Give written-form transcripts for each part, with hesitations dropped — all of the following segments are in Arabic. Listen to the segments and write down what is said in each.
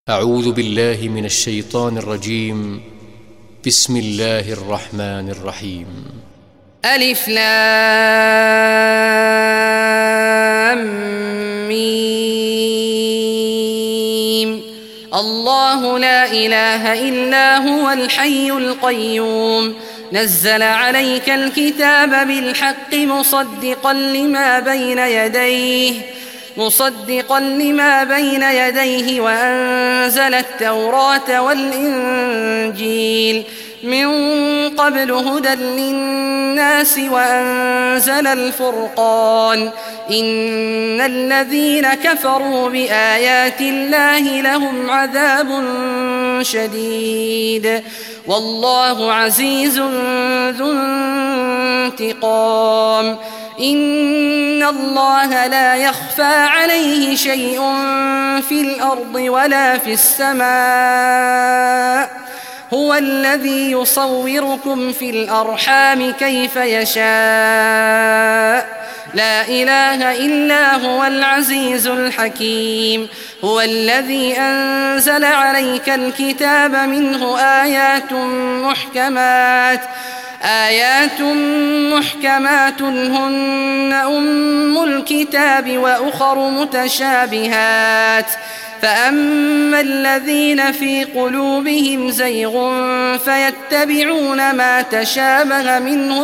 أعوذ بالله من الشيطان الرجيم. بسم الله الرحمن الرحيم. ألف لام ميم. الله لا إله إلا هو الحي القيوم نزل عليك الكتاب بالحق مصدقا لما بين يديه وأنزل التوراة والإنجيل من قبل هدى للناس وأنزل الفرقان إن الذين كفروا بآيات الله لهم عذاب شديد والله عزيز ذو انتقام. إن الله لا يخفى عليه شيء في الأرض ولا في السماء هو الذي يصوركم في الأرحام كيف يشاء لا إله إلا هو العزيز الحكيم. هو الذي أنزل عليك الكتاب منه آيات محكمات هن أم الكتاب وأخر متشابهات فأما الذين في قلوبهم زيغ فيتبعون ما تشابه منه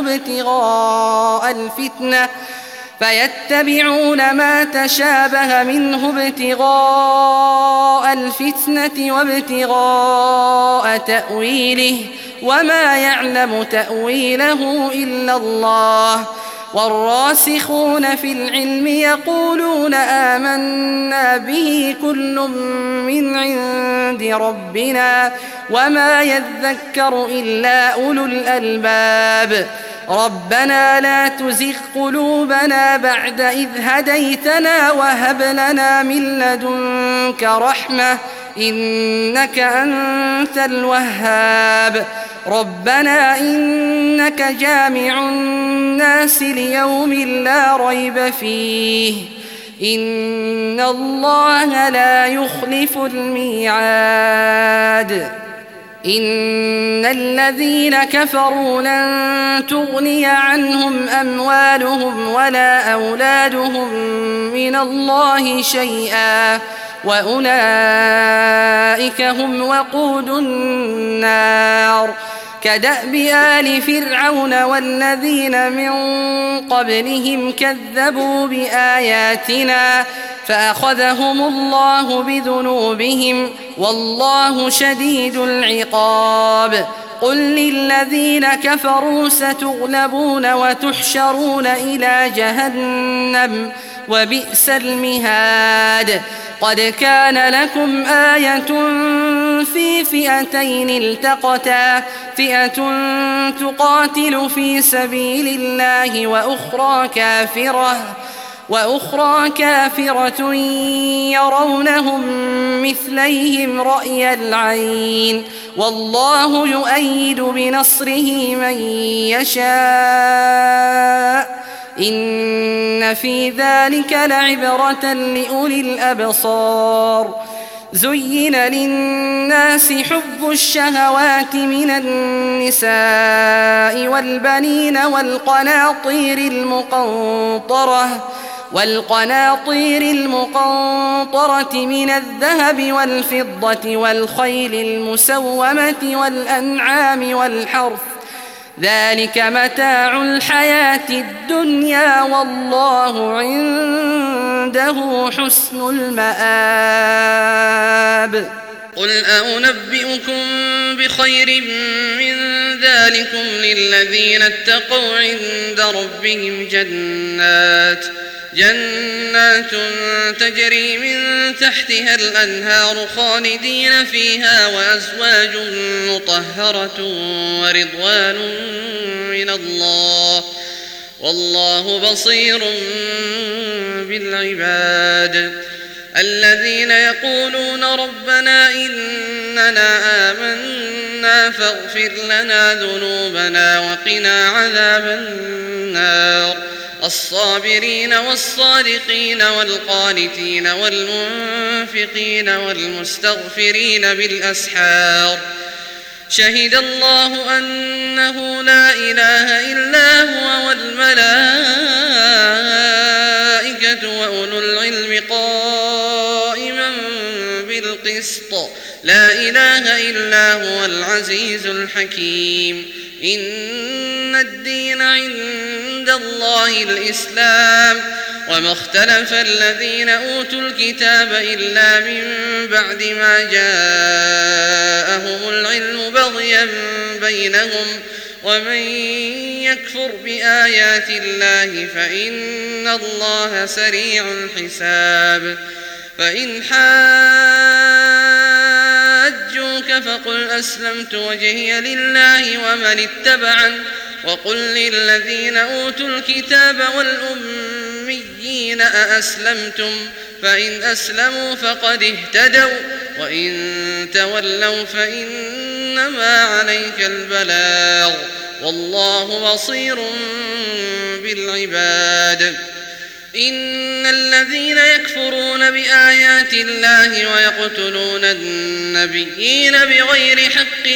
ابتغاء الفتنة وابتغاء تأويله وما يعلم تأويله إلا الله. والراسخون في العلم يقولون آمنا به كل من عند ربنا وما يذكر إلا أولو الألباب. ربنا لا تزغ قلوبنا بعد إذ هديتنا وهب لنا من لدنك رحمة إنك أنت الوهاب. ربنا إنك جامع الناس ليوم لا ريب فيه إن الله لا يخلف الميعاد. إن الذين كفروا لن تغني عنهم أموالهم ولا أولادهم من الله شيئا وأولئك هم وقود النار. كدأب آل فرعون والذين من قبلهم كذبوا بآياتنا فأخذهم الله بذنوبهم والله شديد العقاب. قل للذين كفروا ستغلبون وتحشرون إلى جهنم وبئس المهاد. قد كان لكم آية في فئتين التقتا فئة تقاتل في سبيل الله وأخرى كافرة يرونهم مثليهم رأي العين والله يؤيد بنصره من يشاء إن في ذلك لعبرة لأولي الأبصار. زين للناس حب الشهوات من النساء والبنين والقناطير المقنطرة من الذهب والفضة والخيل المسومة والأنعام والحرث ذلك متاع الحياة الدنيا والله عنده حسن المآب. قل أنبئكم بخير من ذلكم للذين اتقوا عند ربهم جنات تجري من تحتها الأنهار خالدين فيها وأزواج مطهرة ورضوان من الله والله بصير بالعباد. الذين يقولون ربنا إننا آمنا ربنا فاغفر لنا ذنوبنا وقنا عذاب النار الصابرين والصادقين والقانتين والمنفقين والمستغفرين بالأسحار شهد الله أنه لا إله إلا هو والملائكة وأولو العلم قائما بالقسط لا إله إلا هو العزيز الحكيم إن الدين عند الله الإسلام وما اختلف الذين أوتوا الكتاب إلا من بعد ما جاءهم العلم بغيا بينهم ومن يكفر بآيات الله فإن الله سريع الحساب فإن حاجوك فقل أسلمت وجهي لله ومن اتبعن وقل للذين أوتوا الكتاب والأميين أأسلمتم فإن أسلموا فقد اهتدوا وإن تولوا فإنما عليك البلاغ والله بصير بالعباد إن الذين يكفرون بآيات الله ويقتلون النبيين بغير حق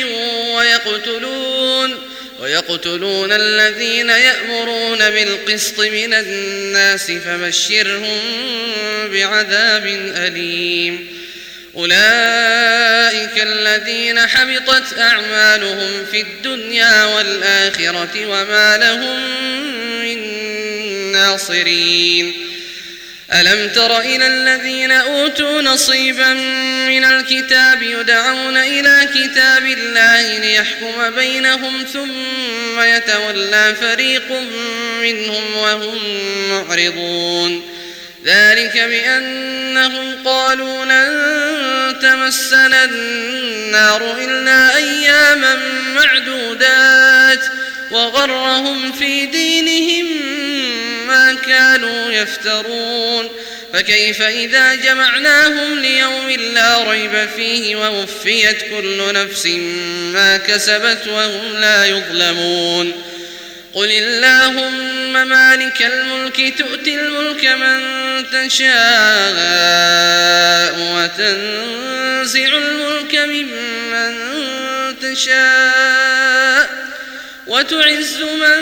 ويقتلون الذين يأمرون بالقسط من الناس فبشرهم بعذاب أليم أولئك الذين حبطت أعمالهم في الدنيا والآخرة وما لهم من ناصرين ألم تر إلى الذين أوتوا نصيبا من الكتاب يدعون إلى كتاب الله ليحكم بينهم ثم يتولى فريق منهم وهم معرضون ذلك بأنهم قالوا لن تمسنا النار إلا أياما معدودات وغرهم في دينهم ما كانوا يفترون فكيف إذا جمعناهم ليوم لا ريب فيه ووفيت كل نفس ما كسبت وهم لا يظلمون قل اللهم مالك الملك تؤتي الملك من تشاء وتنزع الملك ممن تشاء وتعز من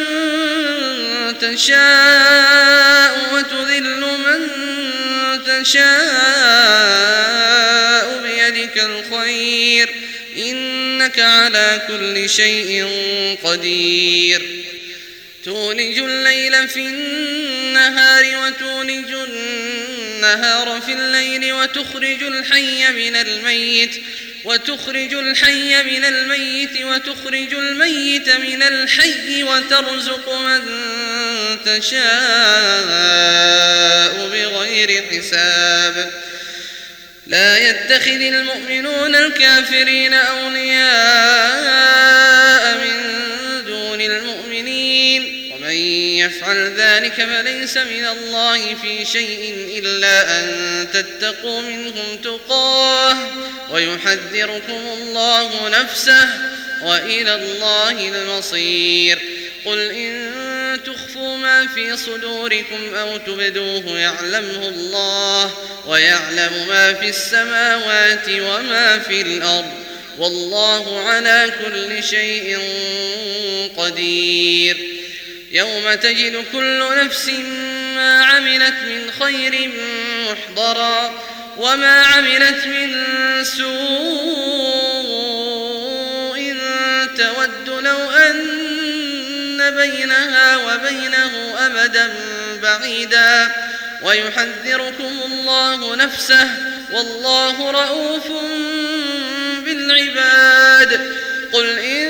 تشاء وتذل من تشاء بيدك الخير إنك على كل شيء قدير تولج الليل في النهار وتولج النهار في الليل وتخرج الحي من الميت وتخرج الميت من الحي وترزق من تشاء بغير حساب لا يتخذ المؤمنون الكافرين أولياء من دون المؤمنين ومن يفعل ذلك فليس من الله في شيء إلا أن تتقوا منهم تقاه ويحذركم الله نفسه وإلى الله المصير قل إن تخفوا ما في صدوركم أو تبدوه يعلمه الله ويعلم ما في السماوات وما في الأرض والله على كل شيء قدير يوم تجد كل نفس ما عملت من خير محضرا وما عملت من سوء تود لو أن بينها وبينه أمدا بعيدا ويحذركم الله نفسه والله رؤوف بالعباد قل إن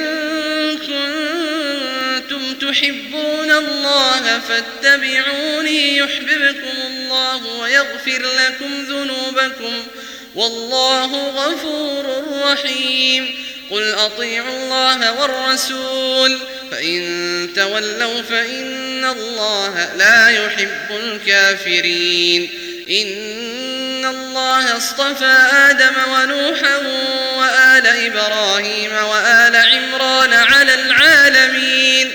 كنتم تحبون الله فاتبعوني يحببكم الله ويغفر لكم ذنوبكم والله غفور رحيم قل أطيعوا الله والرسول فإن تولوا فإن الله لا يحب الكافرين إن الله اصطفى آدم ونوحا وآل إبراهيم وآل عمران على العالمين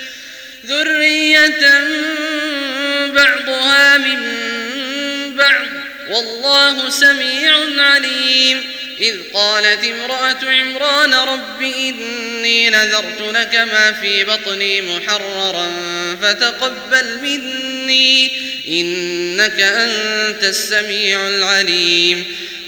ذرية بعضها من بعض والله سميع عليم إذ قالت امرأة عمران رب إني نذرت لك ما في بطني محررا فتقبل مني إنك أنت السميع العليم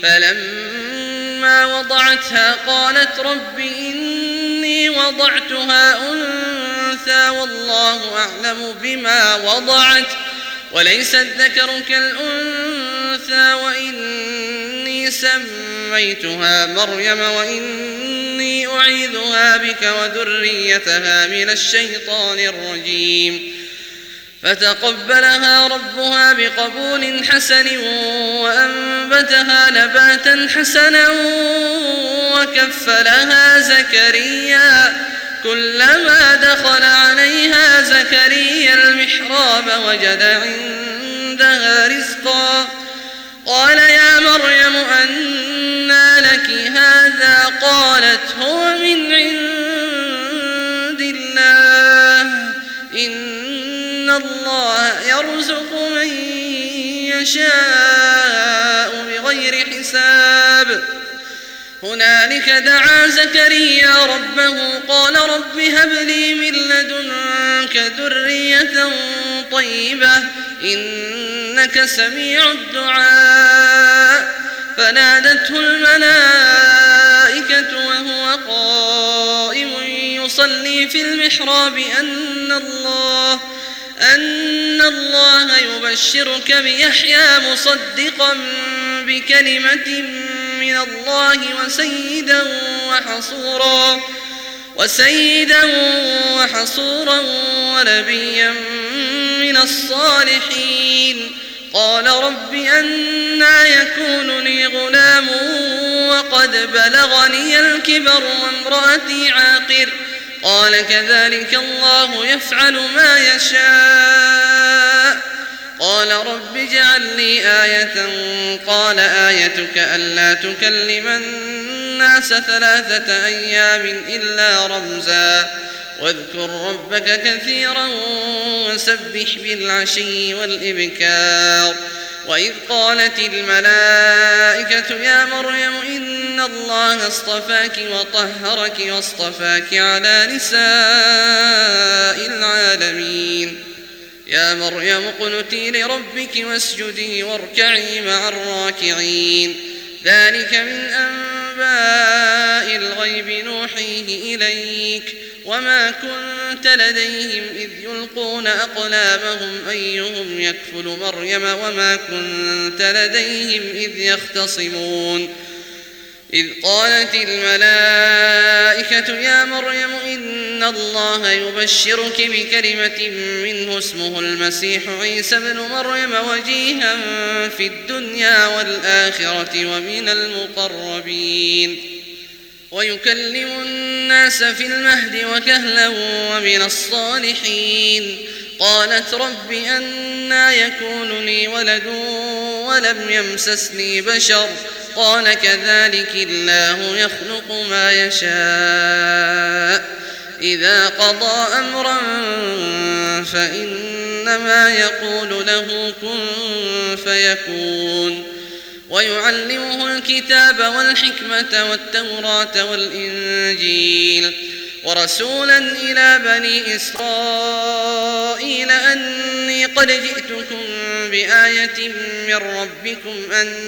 فلما وضعتها قالت رب إني وضعتها أنثى والله أعلم بما وضعت وليس الذكر كالأنثى وإني سميتها مريم وإني أعيذها بك وذريتها من الشيطان الرجيم فتقبلها ربها بقبول حسن وأنبتها نباتا حسنا وكفلها زكريا كلما دخل عليها زكريا المحراب وجد عندها رزقا قال يا مريم أنى لك هذا قالت هو من عند الله إن الله يرزق من يشاء بغير حساب هنالك دعا زكريا ربه قال رب هب لي من لدنك ذرية طيبة إنك سميع الدعاء فنادته الملائكة وهو قائم يصلي في المحراب أن الله يبشرك بيحيى مصدقا بكلمة من الله وسيدا وحصورا ونبيا من الصالحين قال رب أنى يكون لي غلام وقد بلغني الكبر وامرأتي عاقر قال كذلك الله يفعل ما يشاء قال رب اجعل لي آية قال آيتك ألا تكلم الناس 3 أيام إلا رمزا واذكر ربك كثيرا وسبح بالعشي والإبكار وإذ قالت الملائكة يا مريم إن الله اصطفاك وطهرك واصطفاك على نساء العالمين يا مريم اقنتي لربك واسجدي واركعي مع الراكعين ذلك من أنباء الغيب نوحيه إليك وما كنت لديهم إذ يلقون أقلامهم أيهم يكفل مريم وما كنت لديهم إذ يختصمون إذ قالت الملائكة يا مريم إن الله يبشرك بكلمة منه اسمه المسيح عيسى ابن مريم وجيها في الدنيا والآخرة ومن المقربين ويكلم الناس في المهد وكهلا ومن الصالحين قالت رب أنى يكون لي ولد ولم يمسسني بشر قال كذلك الله يخلق ما يشاء إذا قضى أمرا فإنما يقول له كن فيكون ويعلمه الكتاب والحكمة والتوراة والإنجيل ورسولا إلى بني إسرائيل أني قد جئتكم بآية من ربكم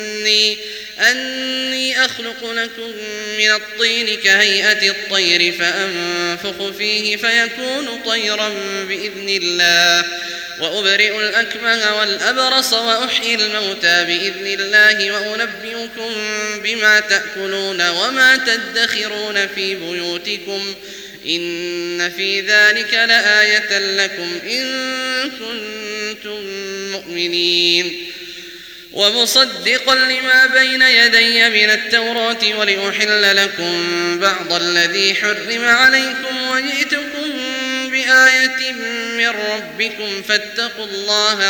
أني أخلق لكم من الطين كهيئة الطير فأنفخ فيه فيكون طيرا بإذن الله وأبرئ الأكمه والأبرص وأحيي الموتى بإذن الله وأنبئكم بما تأكلون وما تدخرون في بيوتكم إن في ذلك لآية لكم إن كنتم مؤمنين ومصدقا لما بين يدي من التوراة ولأحل لكم بعض الذي حرم عليكم وجئتكم بآية من ربكم فاتقوا الله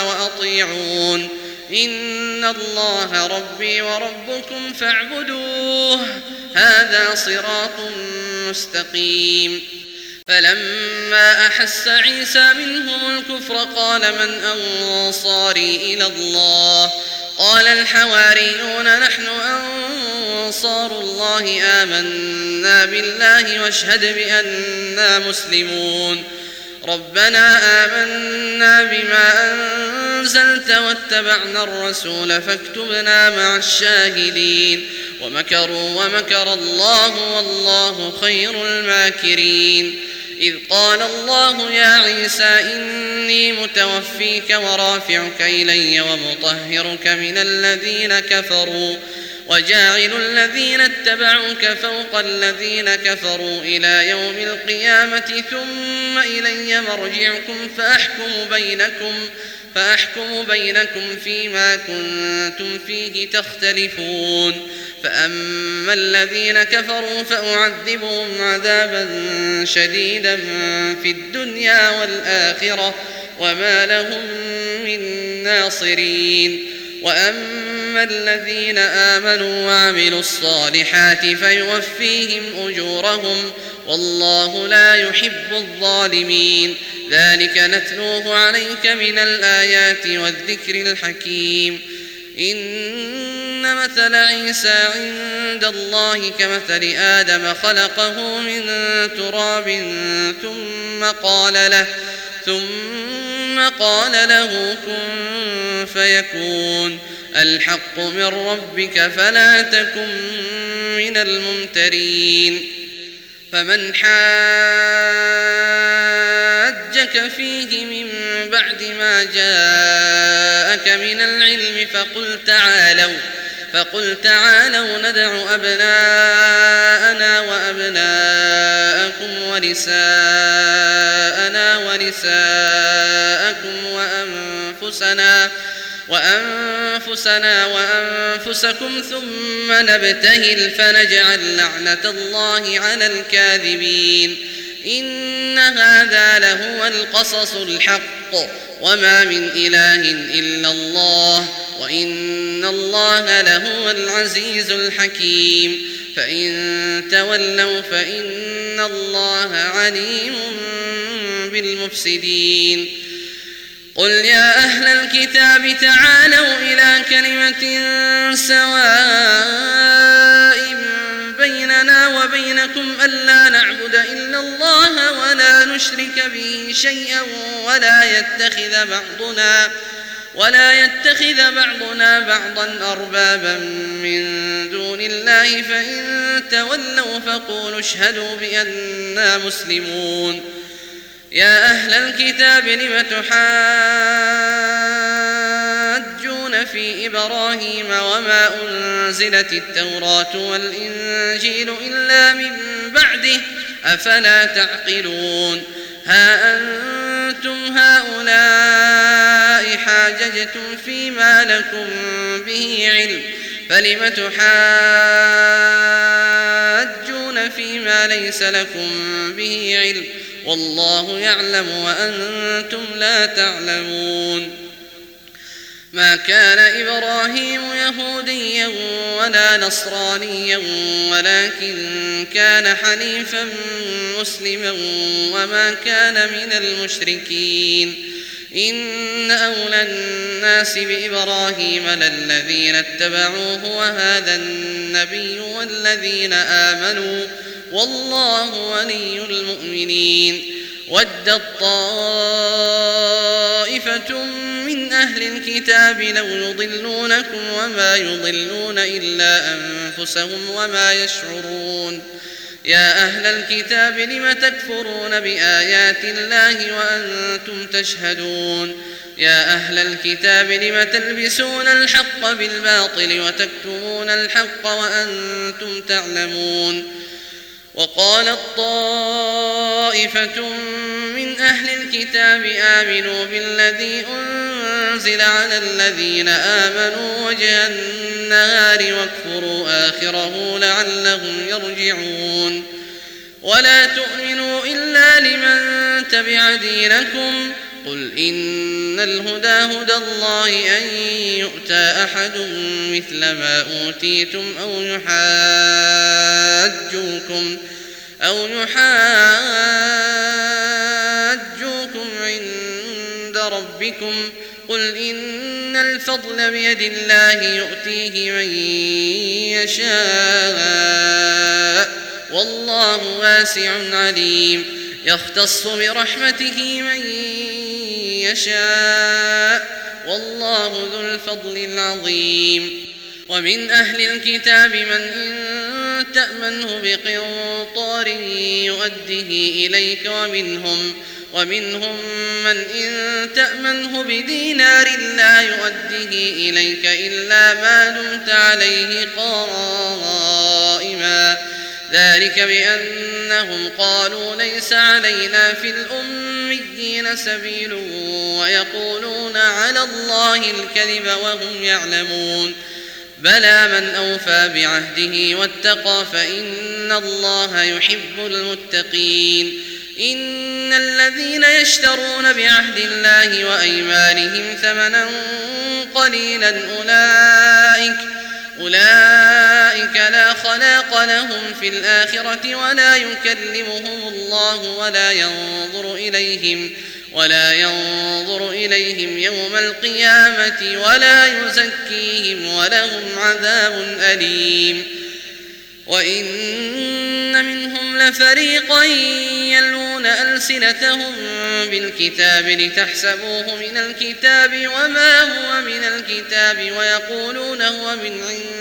وأطيعون إن الله ربي وربكم فاعبدوه هذا صراط مستقيم. فلما أحس عيسى منهم الكفر قال من أنصاري إلى الله قال الحواريون نحن أنصار الله آمنا بالله واشهد بأننا مسلمون. ربنا آمنا بما أنزلت واتبعنا الرسول فاكتبنا مع الشاهدين. ومكروا ومكر الله والله خير الماكرين. إذ قال الله يا عيسى إني متوفيك ورافعك إلي ومطهرك من الذين كفروا وجاعل الذين اتبعوك فوق الذين كفروا إلى يوم القيامة ثم إلي مرجعكم فأحكم بينكم فيما كنتم فيه تختلفون. فأما الذين كفروا فأعذبهم عذابا شديدا في الدنيا والآخرة وما لهم من ناصرين. وأما الذين آمنوا وعملوا الصالحات فيوفيهم أجورهم والله لا يحب الظالمين. ذلك نتلوه عليك من الآيات والذكر الحكيم. إن مثل عيسى عند الله كمثل آدم خلقه من تراب ثم قال له كن فيكون. الحق من ربك فلا تكن من الممترين. فمن حاجك فيه من بعد ما جاءك من العلم فقل تعالوا ندع أبناءنا وأبناءكم ونساءنا ونساءكم وأنفسنا وأنفسكم ثم نبتهل فنجعل لعنة الله على الكاذبين. إن هذا لهو القصص الحق وما من إله إلا الله وإن الله لهو العزيز الحكيم. فإن تولوا فإن الله عليم بالمفسدين. قل يا أهل الكتاب تعالوا إلى كلمة سواء بيننا وبينكم ألا نعبد إلا الله ولا نشرك به شيئا ولا يتخذ بعضنا بعضا أربابا من دون الله. فإن تولوا فقولوا اشهدوا بأننا مسلمون. يا أهل الكتاب لم تحاجون في إبراهيم وما أنزلت التوراة والإنجيل إلا من بعده أفلا تعقلون. ها أنتم هؤلاء حاججتم فيما لكم به علم فلم تحاجون فيما ليس لكم به علم والله يعلم وأنتم لا تعلمون. ما كان إبراهيم يهوديا ولا نصرانيا ولكن كان حنيفا مسلما وما كان من المشركين. إن أولى الناس بإبراهيم للذين اتبعوه وهذا النبي والذين آمنوا والله ولي المؤمنين. ودت طائفة من أهل الكتاب لو يضلونكم وما يضلون إلا أنفسهم وما يشعرون. يا أهل الكتاب لم تكفرون بآيات الله وأنتم تشهدون. يا أهل الكتاب لم تلبسون الحق بالباطل وتكتمون الحق وأنتم تعلمون. وقالت طائفة من أهل الكتاب آمنوا بالذي أنزل على الذين آمنوا وجه النهار واكفروا آخره لعلهم يرجعون. ولا تؤمنوا إلا لمن تبع دينكم قل إن الهدى هدى الله أن يؤتى أحد مثل ما أوتيتم أو يحاجون يحاجوكم عند ربكم قل إن الفضل بيد الله يؤتيه من يشاء والله واسع عليم يختص برحمته من يشاء والله ذو الفضل العظيم ومن أهل الكتاب من إن تأمنه بقنطار يؤده إليك ومنهم من إن تأمنه بدينار لا يؤده إليك إلا ما دمت عليه قائما ذلك بأنهم قالوا ليس علينا في الأميين سبيل ويقولون على الله الكذب وهم يعلمون بلى من أوفى بعهده واتقى فإن الله يحب المتقين إن الذين يشترون بعهد الله وأيمانهم ثمنا قليلا أولئك لا خلاق لهم في الآخرة ولا يكلمهم الله ولا ينظر إليهم يوم القيامة ولا يزكيهم ولهم عذاب أليم وإن منهم لفريقا يلوون ألسنتهم بالكتاب لتحسبوه من الكتاب وما هو من الكتاب ويقولون هو من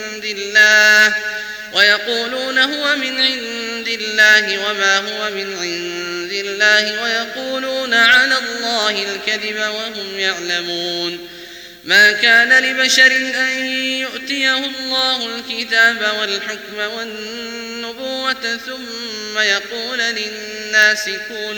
عند الله وما هو من عند الله ويقولون على الله الكذب وهم يعلمون ما كان لبشر أن يؤتيه الله الكتاب والحكم والنبوة ثم يقول للناس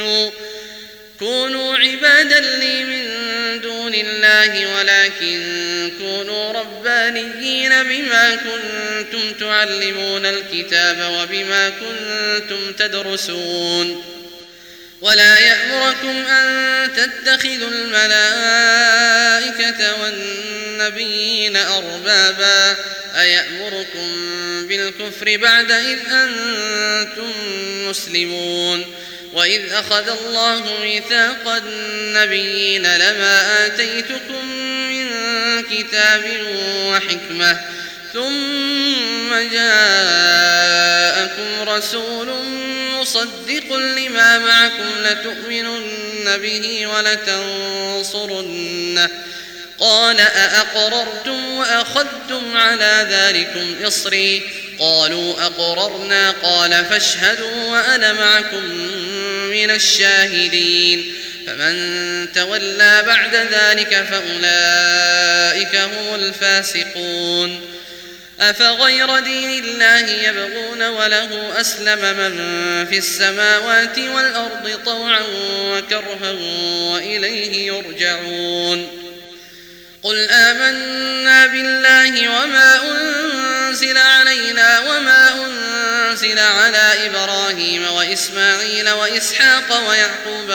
كونوا عبادا لي من دون الله ولكن كونوا ربانيين بما كنتم تعلمون الكتاب وبما كنتم تدرسون ولا يأمركم أن تتخذوا الملائكة والنبيين أربابا أيأمركم بالكفر بعد إذ أنتم مسلمون وإذ أخذ الله ميثاق النبيين لما آتيتكم من كتاب وحكمة ثم جاءكم رسول مصدق لما معكم لتؤمنن به ولتنصرنه قال أأقررتم وأخذتم على ذلكم إصري قالوا أقررنا قال فاشهدوا وأنا معكم من الشاهدين فمن تولى بعد ذلك فأولئك هم الفاسقون أفغير دين الله يبغون وله أسلم من في السماوات والأرض طوعا وكرها وإليه يرجعون قل آمنا بالله وما أنزل علينا وما أنزل على إبراهيم وإسماعيل وإسحاق ويعقوب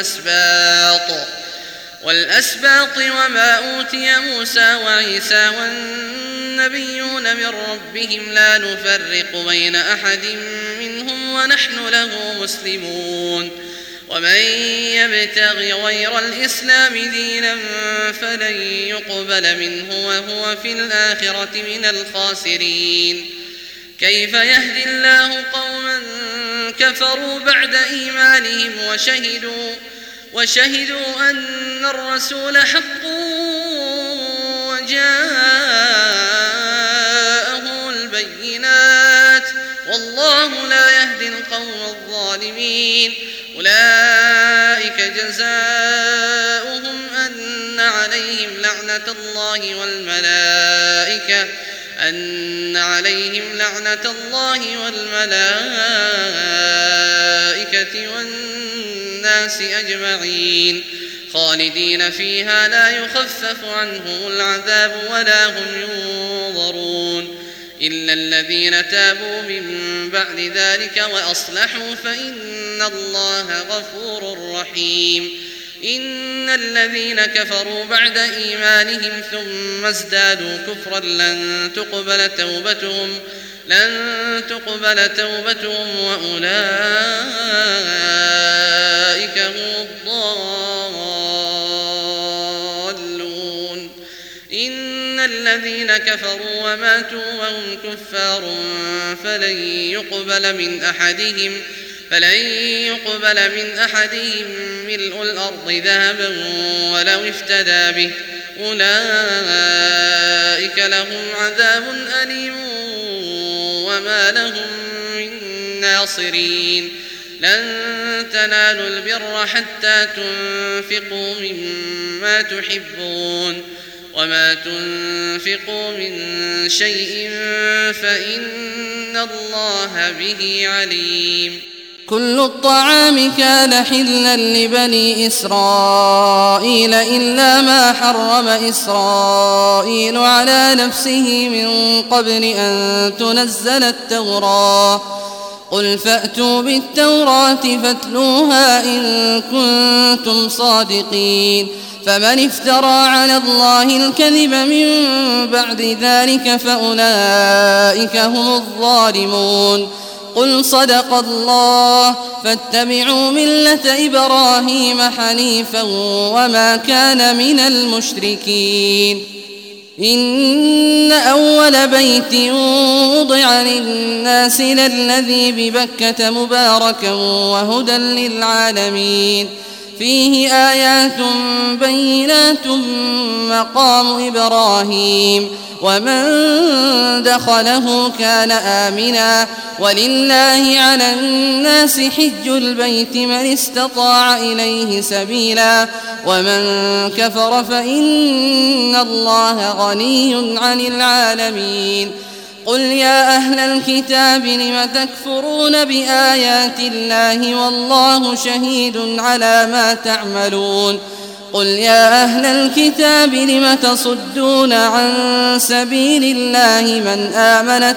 والأسباط وما أوتي موسى وعيسى والنبيون من ربهم لا نفرق بين أحد منهم ونحن له مسلمون ومن يبتغ غير الإسلام دينا فلن يقبل منه وهو في الآخرة من الخاسرين كيف يهدي الله قوما كفروا بعد إيمانهم وشهدوا أن الرسول حق وجاءه البينات والله لا يهدي القوم الظالمين أولئك جزاؤهم أن عليهم لعنة الله والملائكة والناس أجمعين خالدين فيها لا يخفف عنهم العذاب ولا هم ينظرون إلا الذين تابوا من بعد ذلك وأصلحوا فإن الله غفور رحيم إن الذين كفروا بعد إيمانهم ثم ازدادوا كفرا لن تقبل توبتهم لن تقبل توبتهم وأولئك هم الضالون. إن الذين كفروا وماتوا وهم كفار فلن يقبل من أحدهم ملء الأرض ذهبا ولو افتدى به، أولئك لهم عذاب أليم وما لهم من ناصرين. لن تنالوا البر حتى تنفقوا مما تحبون، وما تنفقوا من شيء فإن الله به عليم. كل الطعام كان حلا لبني إسرائيل إلا ما حرم إسرائيل على نفسه من قبل أن تنزل التوراة. قل فأتوا بالتوراة فاتلوها إن كنتم صادقين. فمن افترى على الله الكذب من بعد ذلك فأولئك هم الظالمون. قل صدق الله فاتبعوا ملة إبراهيم حنيفا وما كان من المشركين. إن أول بيت وضع للناس للذي ببكة مباركا وهدى للعالمين، فيه آيات بينات مقام إبراهيم ومن دخله كان آمنا، ولله على الناس حج البيت من استطاع إليه سبيلا، ومن كفر فإن الله غني عن العالمين. قل يا أهل الكتاب لم تكفرون بآيات الله والله شهيد على ما تعملون. قل يا أهل الكتاب لم تصدون عن سبيل الله من آمن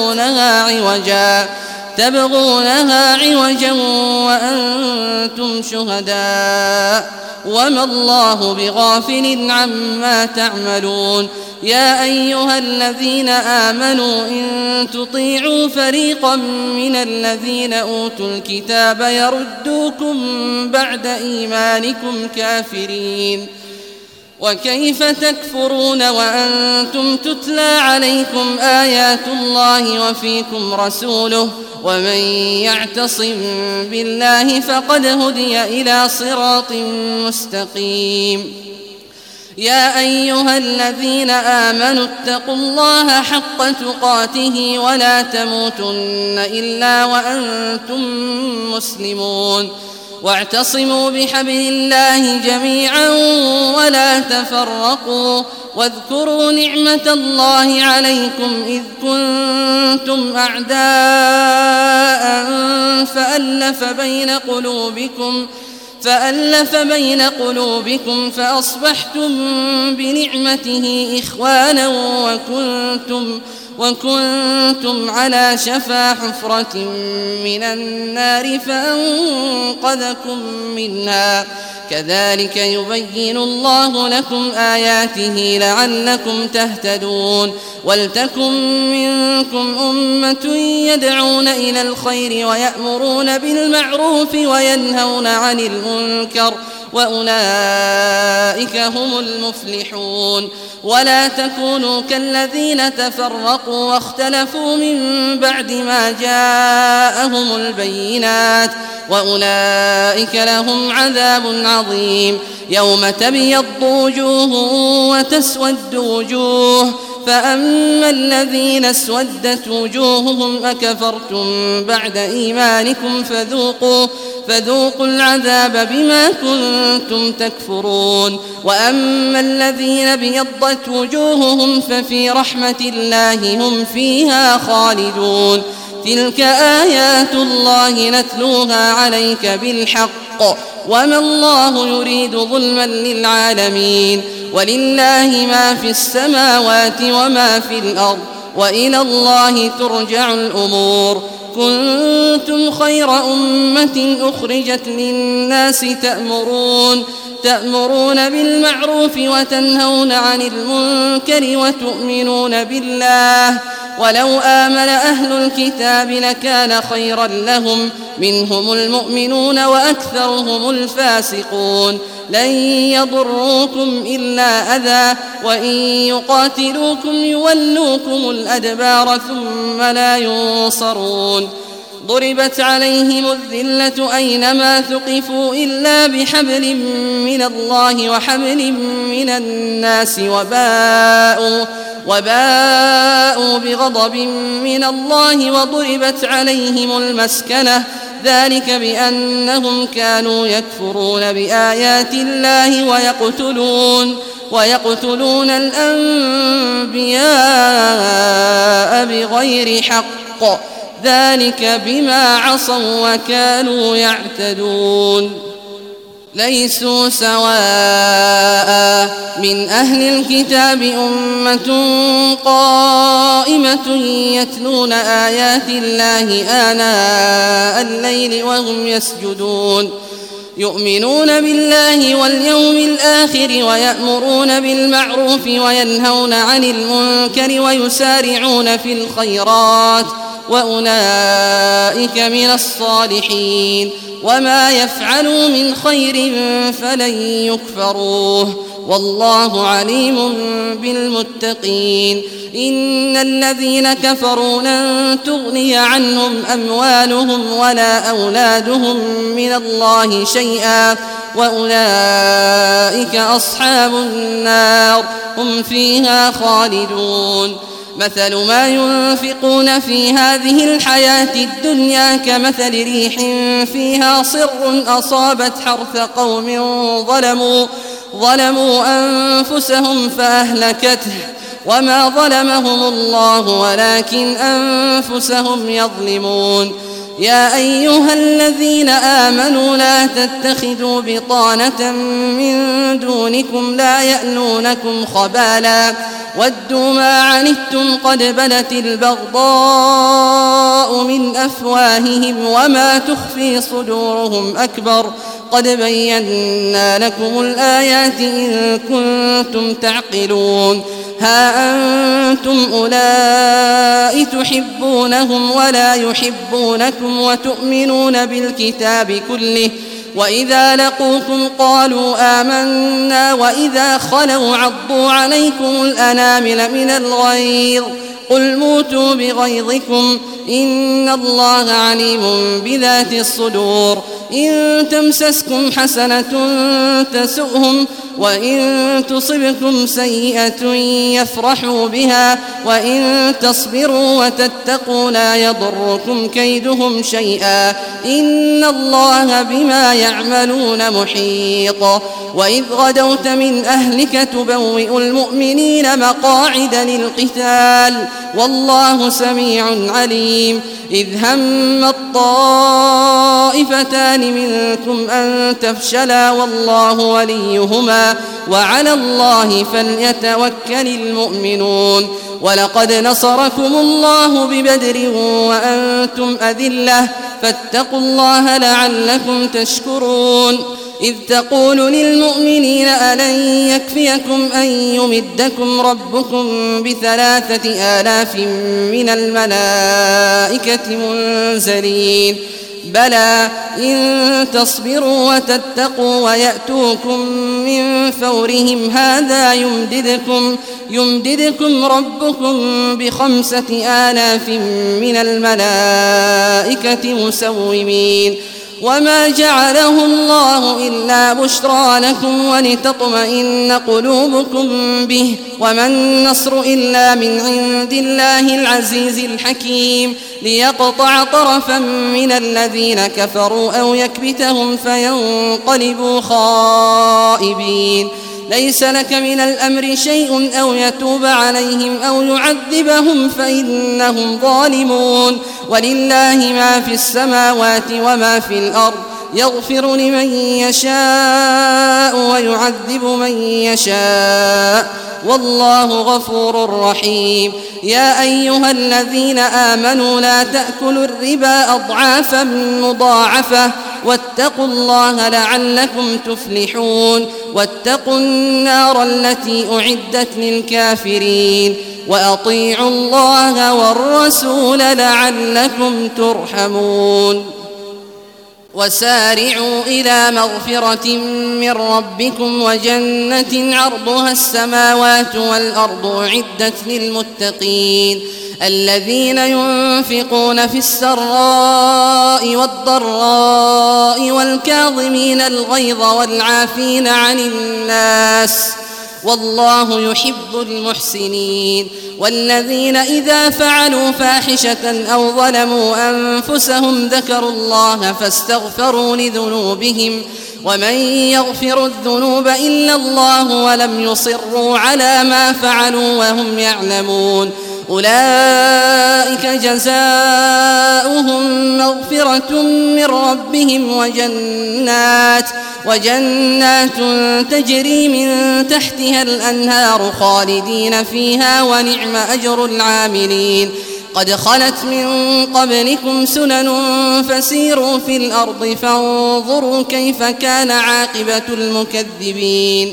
تبغونها عوجا وأنتم شهداء وما الله بغافل عما تعملون. يا أيها الذين آمنوا إن تطيعوا فريقا من الذين أوتوا الكتاب يردوكم بعد إيمانكم كافرين. وكيف تكفرون وأنتم تتلى عليكم آيات الله وفيكم رسوله؟ ومن يعتصم بالله فقد هدي إلى صراط مستقيم. يا أيها الذين آمنوا اتقوا الله حق تقاته ولا تموتن إلا وأنتم مسلمون. واعتصموا بحبل الله جميعا ولا تفرقوا، واذكروا نعمة الله عليكم إذ كنتم أعداء فألف بين قلوبكم فأصبحتم بنعمته إخوانا وكنتم على شفا حفرة من النار فأنقذكم منها. كذلك يبين الله لكم آياته لعلكم تهتدون. ولتكن منكم أمة يدعون إلى الخير ويأمرون بالمعروف وينهون عن المنكر وأولئك هم المفلحون. ولا تكونوا كالذين تفرقوا واختلفوا من بعد ما جاءهم البينات وأولئك لهم عذاب عظيم. يوم تبيض وجوه وتسود وجوه، فأما الذين اسودت وجوههم أكفرتم بعد إيمانكم فذوقوا العذاب بما كنتم تكفرون. وأما الذين ابيضت وجوههم ففي رحمة الله هم فيها خالدون. تلك آيات الله نتلوها عليك بالحق وما الله يريد ظلما للعالمين. ولله ما في السماوات وما في الأرض وإلى الله ترجع الأمور. كنتم خير أمة أخرجت للناس تأمرون بالمعروف وتنهون عن المنكر وتؤمنون بالله ولو آمن أهل الكتاب لكان خيرا لهم منهم المؤمنون وأكثرهم الفاسقون لن يضروكم إلا أذى وإن يقاتلوكم يولوكم الأدبار ثم لا ينصرون ضربت عليهم الذلة أينما ثقفوا إلا بحبل من الله وحبل من الناس وباءوا بغضب من الله وضربت عليهم المسكنة ذلك بأنهم كانوا يكفرون بآيات الله ويقتلون الأنبياء بغير حق ذلك بما عصوا وكانوا يعتدون ليسوا سواء من أهل الكتاب أمة قائمة يتلون آيات الله آناء الليل وهم يسجدون يؤمنون بالله واليوم الآخر ويأمرون بالمعروف وينهون عن المنكر ويسارعون في الخيرات وأولئك من الصالحين وما يفعلوا من خير فلن يكفروه والله عليم بالمتقين إن الذين كفروا لن تغني عنهم أموالهم ولا أولادهم من الله شيئا وأولئك أصحاب النار هم فيها خالدون مثل ما ينفقون في هذه الحياة الدنيا كمثل ريح فيها صر أصابت حرث قوم ظلموا أنفسهم فأهلكته وما ظلمهم الله ولكن أنفسهم يظلمون يا أيها الذين آمنوا لا تتخذوا بطانة من دونكم لا يألونكم خبالا ودوا ما عنتم قد بدت البغضاء من أفواههم وما تخفي صدورهم أكبر قد بينا لكم الآيات إن كنتم تعقلون ها أنتم أولئك تحبونهم ولا يحبونكم وتؤمنون بالكتاب كله وإذا لقوكم قالوا آمنا وإذا خلوا عضوا عليكم الأنامل من الغيظ قل موتوا بغيظكم إن الله عليم بذات الصدور إن تمسسكم حسنة تسؤهم وإن تصبكم سيئة يفرحوا بها وإن تصبروا وتتقوا لا يضركم كيدهم شيئا إن الله بما يعملون محيط وإذ غدوت من أهلك تبوئ المؤمنين مقاعد للقتال والله سميع عليم إذ هم الطائفتان منكم أن تفشلا والله وليهما وعلى الله فليتوكل المؤمنون ولقد نصركم الله ببدر وأنتم أذلة فاتقوا الله لعلكم تشكرون إذ تقول للمؤمنين ألن يكفيكم أن يمدكم ربكم ب3,000 من الملائكة منزلين بلى إن تصبروا وتتقوا ويأتوكم من فورهم هذا يمددكم ربكم ب5,000 من الملائكة مسومين وما جعله الله إلا بشرى لكم ولتطمئن قلوبكم به وما النصر إلا من عند الله العزيز الحكيم ليقطع طرفا من الذين كفروا أو يكبتهم فينقلبوا خائبين ليس لك من الأمر شيء أو يتوب عليهم أو يعذبهم فإنهم ظالمون ولله ما في السماوات وما في الأرض يغفر لمن يشاء ويعذب من يشاء والله غفور رحيم يا أيها الذين آمنوا لا تأكلوا الربا أضعافا مضاعفة واتقوا الله لعلكم تفلحون واتقوا النار التي أعدت للكافرين وأطيعوا الله والرسول لعلكم ترحمون وسارعوا إلى مغفرة من ربكم وجنة عرضها السماوات والأرض أعدت للمتقين الذين ينفقون في السراء والضراء والكاظمين الغيظ والعافين عن الناس والله يحب المحسنين والذين إذا فعلوا فاحشة أو ظلموا أنفسهم ذكروا الله فاستغفروا لذنوبهم ومن يغفر الذنوب إلا الله ولم يصروا على ما فعلوا وهم يعلمون أولئك جزاؤهم مغفرة من ربهم وجنات تجري من تحتها الأنهار خالدين فيها ونعم أجر العاملين قد خلت من قبلكم سنن فسيروا في الأرض فانظروا كيف كان عاقبة المكذبين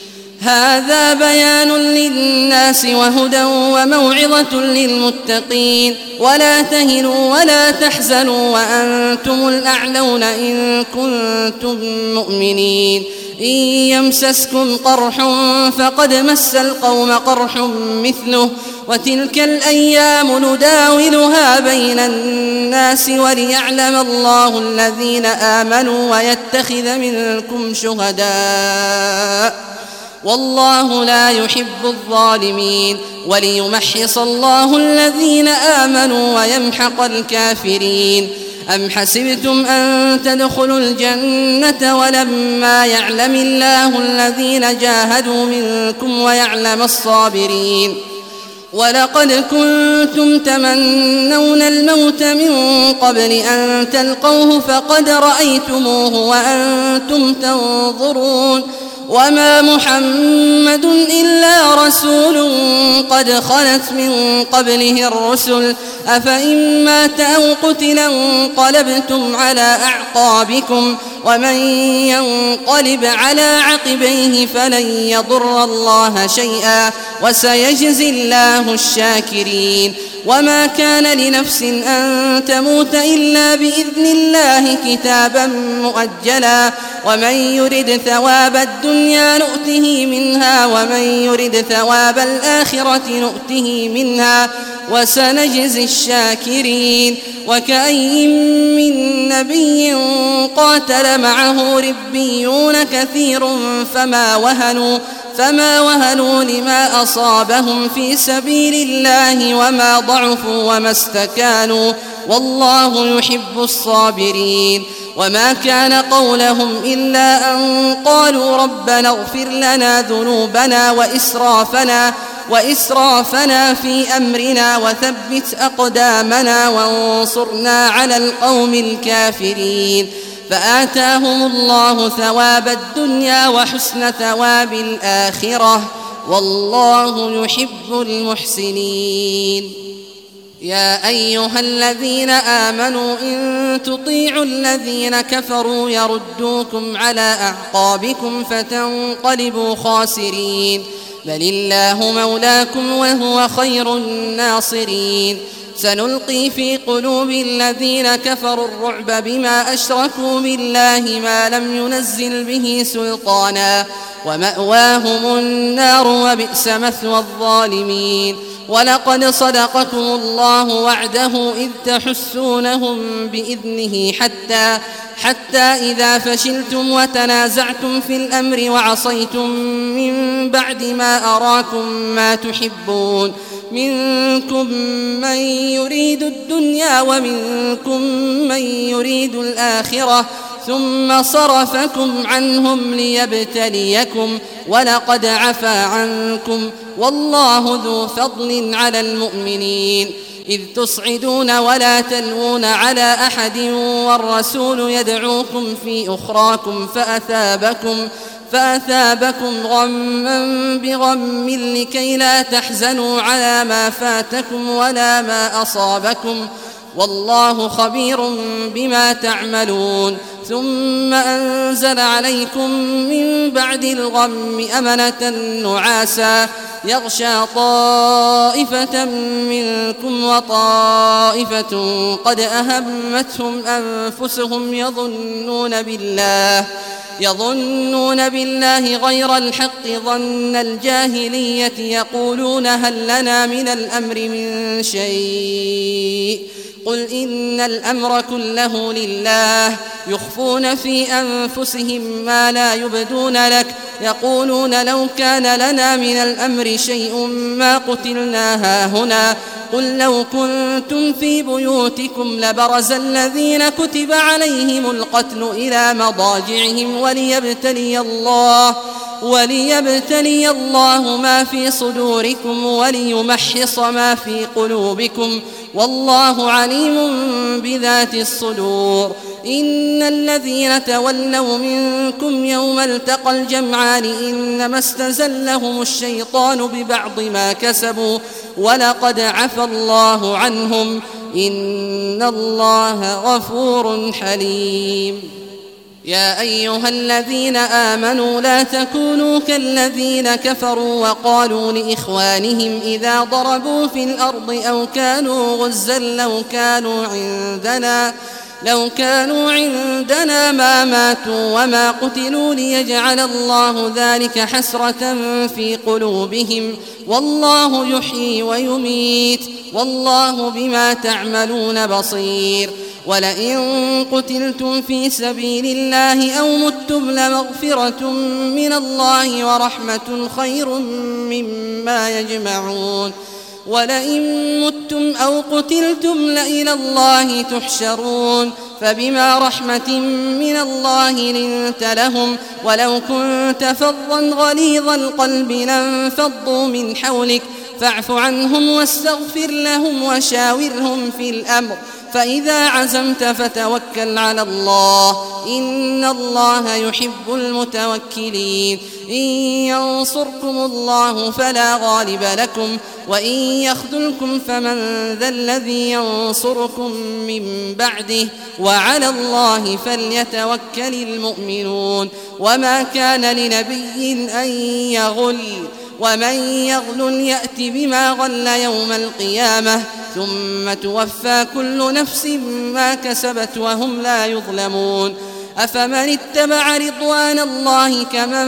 هذا بيان للناس وهدى وموعظة للمتقين ولا تهنوا ولا تحزنوا وأنتم الأعلون إن كنتم مؤمنين إن يمسسكم قرح فقد مس القوم قرح مثله وتلك الأيام نداولها بين الناس وليعلم الله الذين آمنوا ويتخذ منكم شهداء والله لا يحب الظالمين وليمحص الله الذين آمنوا ويمحق الكافرين أم حسبتم أن تدخلوا الجنة ولما يعلم الله الذين جاهدوا منكم ويعلم الصابرين ولقد كنتم تمنون الموت من قبل أن تلقوه فقد رأيتموه وأنتم تنظرون وما محمد إلا رسول قد خلت من قبله الرسل أفإن مات أو قتل انقلبتم على أعقابكم ومن ينقلب على عقبيه فلن يضر الله شيئا وسيجزي الله الشاكرين وما كان لنفس أن تموت إلا بإذن الله كتابا مؤجلا ومن يرد ثواب الدنيا نؤته منها ومن يرد ثواب الآخرة نؤته منها وسنجزي الشاكرين وكأي من نبي قاتل معه ربيون كثير فما وهنوا لما أصابهم في سبيل الله وما ضعفوا وما استكانوا والله يحب الصابرين وما كان قولهم إلا أن قالوا ربنا اغفر لنا ذنوبنا وإسرافنا في أمرنا وثبت أقدامنا وانصرنا على القوم الكافرين فآتاهم الله ثواب الدنيا وحسن ثواب الآخرة والله يحب المحسنين يا أيها الذين آمنوا إن تطيعوا الذين كفروا يردوكم على أعقابكم فتنقلبوا خاسرين بل الله مولاكم وهو خير الناصرين سنلقي في قلوب الذين كفروا الرعب بما أشركوا بالله ما لم ينزل به سلطانا ومأواهم النار وبئس مثوى الظالمين ولقد صدقكم الله وعده إذ تحسونهم بإذنه حتى إذا فشلتم وتنازعتم في الأمر وعصيتم من بعد ما أراكم ما تحبون منكم من يريد الدنيا ومنكم من يريد الآخرة ثم صرفكم عنهم ليبتليكم ولقد عفا عنكم والله ذو فضل على المؤمنين إذ تصعدون ولا تلوون على أحد والرسول يدعوكم في أخراكم فأثابكم غما بغم لكي لا تحزنوا على ما فاتكم ولا ما أصابكم والله خبير بما تعملون ثم أنزل عليكم من بعد الغم أمنة نعاسا يغشى طائفة منكم وطائفة قد أهمتهم أنفسهم يظنون بالله غير الحق ظن الجاهلية يقولون هل لنا من الأمر من شيء قل إن الأمر كله لله يخفون في أنفسهم ما لا يبدون لك يقولون لو كان لنا من الأمر شيء ما قتلنا هاهنا قل لو كنتم في بيوتكم لبرز الذين كتب عليهم القتل إلى مضاجعهم وليبتلي الله ما في صدوركم وليمحص ما في قلوبكم والله عليم بذات الصدور إن الذين تولوا منكم يوم التقى الجمعان إنما استزلهم الشيطان ببعض ما كسبوا ولقد عفى الله عنهم إن الله غفور حليم يا أيها الذين آمنوا لا تكونوا كالذين كفروا وقالوا لإخوانهم إذا ضربوا في الأرض أو كانوا غزا لو كانوا عندنا ما ماتوا وما قتلوا ليجعل الله ذلك حسرة في قلوبهم والله يحيي ويميت والله بما تعملون بصير ولئن قتلتم في سبيل الله أو متم لمغفرة من الله ورحمة خير مما يجمعون ولئن متم أو قتلتم لإلى الله تحشرون فبما رحمة من الله لنت لهم ولو كنت فظا غليظ القلب لانفضوا من حولك فاعف عنهم واستغفر لهم وشاورهم في الأمر فإذا عزمت فتوكل على الله إن الله يحب المتوكلين إن ينصركم الله فلا غالب لكم وإن يخذلكم فمن ذا الذي ينصركم من بعده وعلى الله فليتوكل المؤمنون وما كان لنبي أن يغل ومن يغل يأت بما غل يوم القيامة ثم توفى كل نفس ما كسبت وهم لا يظلمون أفمن اتبع رضوان الله كمن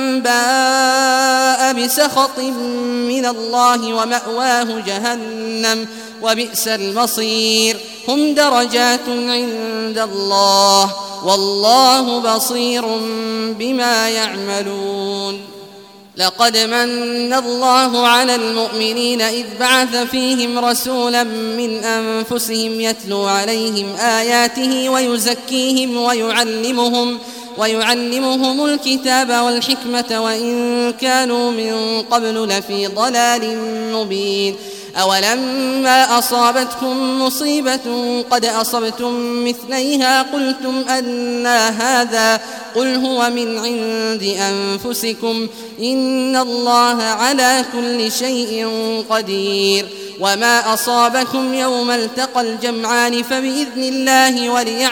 باء بسخط من الله ومأواه جهنم وبئس المصير هم درجات عند الله والله بصير بما يعملون لقد من الله على المؤمنين إذ بعث فيهم رسولا من أنفسهم يتلو عليهم آياته ويزكيهم ويعلمهم الكتاب والحكمة وإن كانوا من قبل لفي ضلال مبين أولما أصابتكم مصيبة قد أصبتم مثليها قلتم أنى هذا قل هو من عند أنفسكم إن الله على كل شيء قدير وما أصابكم يوم التقى الجمعان فبإذن الله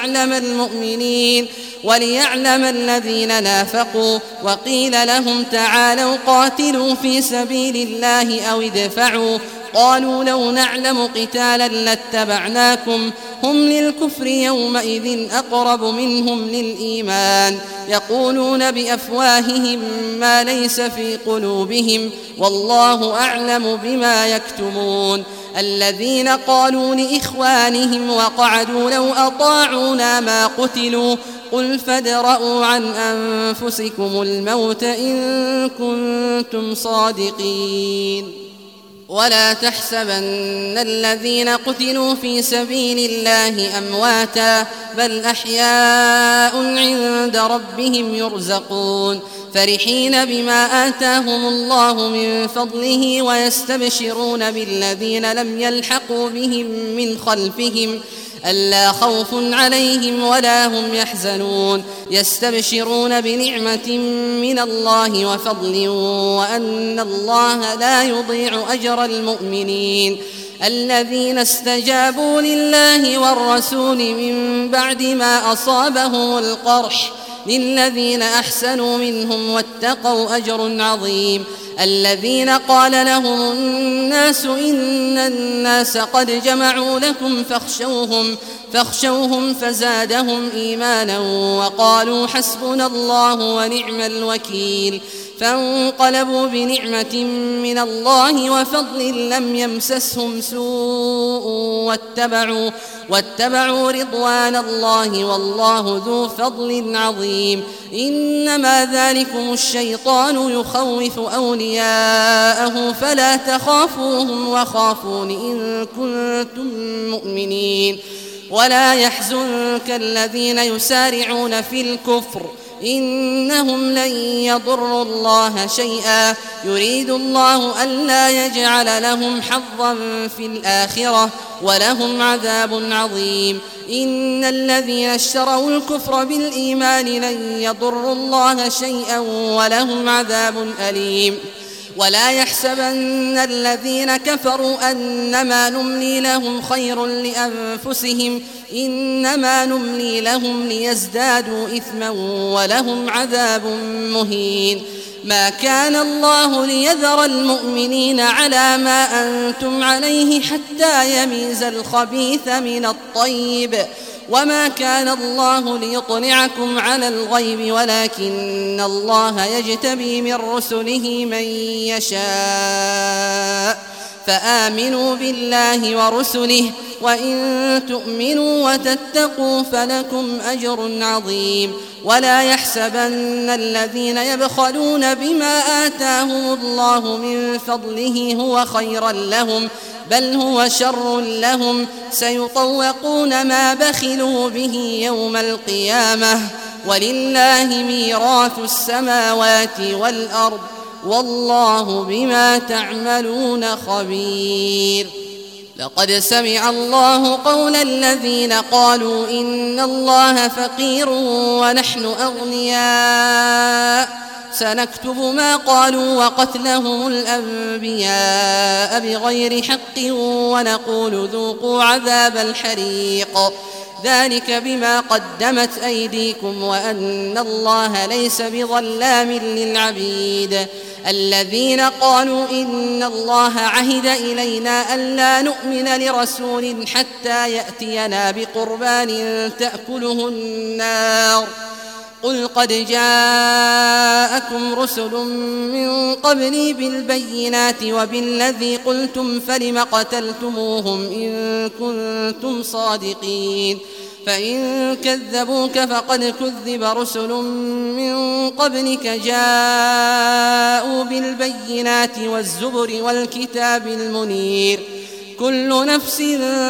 وليعلم الذين نافقوا وقيل لهم تعالوا قاتلوا في سبيل الله أو ادفعوا قالوا لو نعلم قتالا لاتبعناكم هم للكفر يومئذ أقرب منهم للإيمان يقولون بأفواههم ما ليس في قلوبهم والله أعلم بما يكتمون الذين قالوا لإخوانهم وقعدوا لو أطاعونا ما قتلوا قل فادرءوا عن أنفسكم الموت إن كنتم صادقين ولا تحسبن الذين قتلوا في سبيل الله أمواتا بل أحياء عند ربهم يرزقون فرحين بما آتاهم الله من فضله ويستبشرون بالذين لم يلحقوا بهم من خلفهم ألا خوف عليهم ولا هم يحزنون يستبشرون بنعمة من الله وفضل وأن الله لا يضيع أجر المؤمنين الذين استجابوا لله والرسول من بعد ما أصابهم القرح للذين أحسنوا منهم واتقوا أجر عظيم الذين قال لهم الناس إن الناس قد جمعوا لكم فاخشوهم فزادهم إيمانا وقالوا حسبنا الله ونعم الوكيل فانقلبوا بنعمة من الله وفضل لم يمسسهم سوء واتبعوا رضوان الله والله ذو فضل عظيم إنما ذلكم الشيطان يخوف أولياءه فلا تخافوهم وخافون إن كنتم مؤمنين ولا يحزنك الذين يسارعون في الكفر إنهم لن يضروا الله شيئا يريد الله ألا يجعل لهم حظا في الآخرة ولهم عذاب عظيم إن الذين اشتروا الكفر بالإيمان لن يضروا الله شيئا ولهم عذاب أليم ولا يحسبن الذين كفروا أنما نملي لهم خير لأنفسهم إنما نملي لهم ليزدادوا إثما ولهم عذاب مهين ما كان الله ليذر المؤمنين على ما أنتم عليه حتى يميز الخبيث من الطيب وما كان الله ليطلعكم على الغيب ولكن الله يجتبي من رسله من يشاء فآمنوا بالله ورسله وإن تؤمنوا وتتقوا فلكم أجر عظيم ولا يحسبن الذين يبخلون بما آتاهم الله من فضله هو خيرا لهم بل هو شر لهم سيطوقون ما بخلوا به يوم القيامة ولله ميراث السماوات والأرض والله بما تعملون خبير لقد سمع الله قول الذين قالوا إن الله فقير ونحن أغنياء سنكتب ما قالوا وقتلهم الأنبياء بغير حق ونقول ذوقوا عذاب الحريق ذلك بما قدمت أيديكم وأن الله ليس بظلام للعبيد الذين قالوا إن الله عهد إلينا ألا نؤمن لرسول حتى يأتينا بقربان تأكله النار قل قد جاءكم رسل من قبلي بالبينات وبالذي قلتم فلم قتلتموهم إن كنتم صادقين فإن كذبوك فقد كذب رسل من قبلك جاءوا بالبينات والزبر والكتاب المنير كل نفس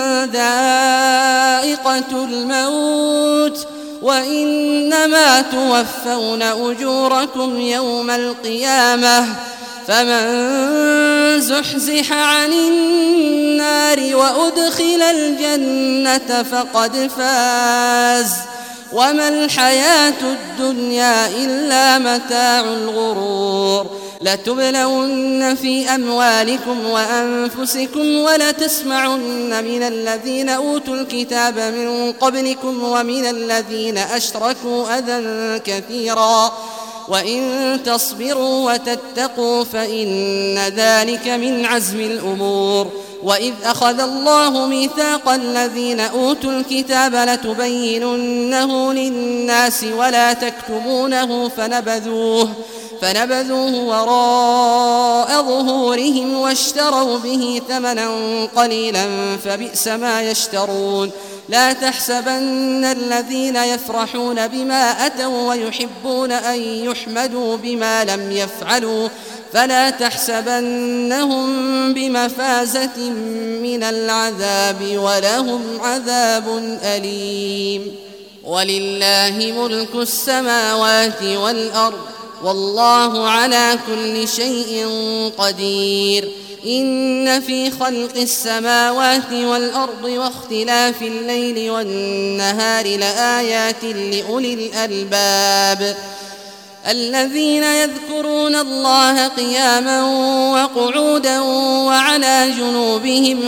ذائقة الموت وإنما توفون أجوركم يوم القيامة فمن زحزح عن النار وأدخل الجنة فقد فاز وما الحياة الدنيا إلا متاع الغرور لتبلون في أموالكم وأنفسكم ولتسمعن من الذين أوتوا الكتاب من قبلكم ومن الذين أشركوا أذى كثيرا وإن تصبروا وتتقوا فإن ذلك من عزم الأمور وإذ أخذ الله ميثاق الذين أوتوا الكتاب لتبيننه للناس ولا تكتمونه فنبذوه وراء ظهورهم واشتروا به ثمنا قليلا فبئس ما يشترون لا تحسبن الذين يفرحون بما أتوا ويحبون أن يحمدوا بما لم يفعلوا فلا تحسبنهم بمفازة من العذاب ولهم عذاب أليم ولله ملك السماوات والأرض والله على كل شيء قدير إن في خلق السماوات والأرض واختلاف الليل والنهار لآيات لأولي الألباب الذين يذكرون الله قياما وقعودا وعلى جنوبهم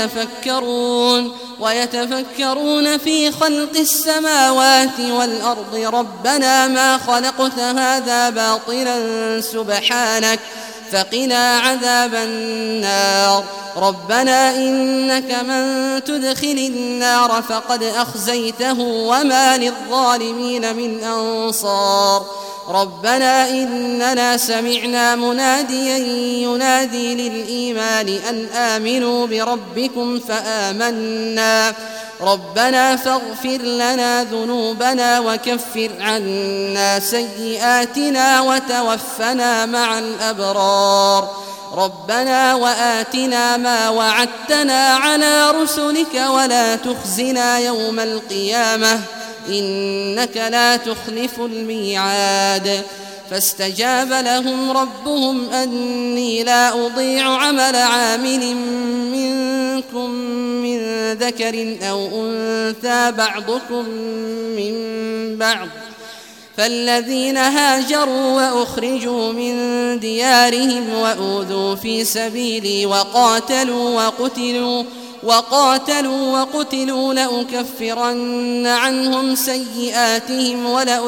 ويتفكرون في خلق السماوات والأرض ربنا ما خلقت هذا باطلا سبحانك فقنا عذاب النار ربنا إنك من تدخل النار فقد أخزيته وما للظالمين من أنصار ربنا إننا سمعنا مناديا ينادي للإيمان أن آمنوا بربكم فآمنا ربنا فاغفر لنا ذنوبنا وكفر عنا سيئاتنا وتوفنا مع الأبرار ربنا وآتنا ما وعدتنا على رسلك ولا تخزنا يوم القيامة إنك لا تخلف الميعاد فاستجاب لهم ربهم أني لا أضيع عمل عامل منكم من ذكر أو أنثى بعضكم من بعض فالذين هاجروا وأخرجوا من ديارهم وأوذوا في سبيلي وقاتلوا وقتلوا لأكفرن عنهم سيئاتهم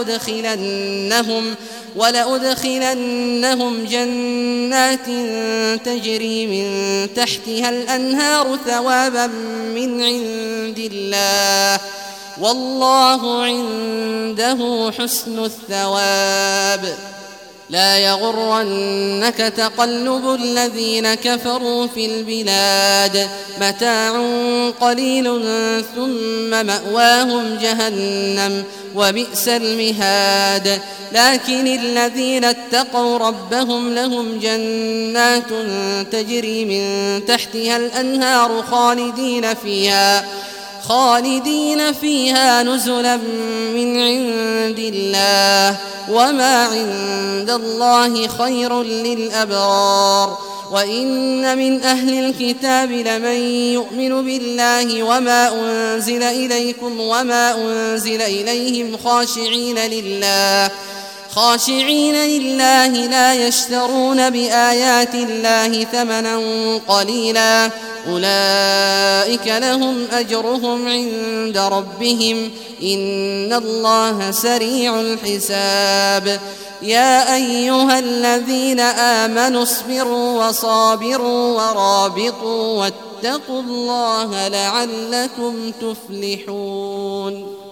ولأدخلنهم جنات تجري من تحتها الأنهار ثوابا من عند الله والله عنده حسن الثواب لا يغرنك تقلب الذين كفروا في البلاد متاع قليل ثم مأواهم جهنم وبئس المهاد لكن الذين اتقوا ربهم لهم جنات تجري من تحتها الأنهار خالدين فيها نزلا من عند الله وما عند الله خير للأبرار وإن من أهل الكتاب لمن يؤمن بالله وما أنزل إليكم وما أنزل إليهم خاشعين لله لا يشترون بآيات الله ثمنا قليلا أولئك لهم أجرهم عند ربهم إن الله سريع الحساب يا أيها الذين آمنوا اصبروا وصابروا ورابطوا واتقوا الله لعلكم تفلحون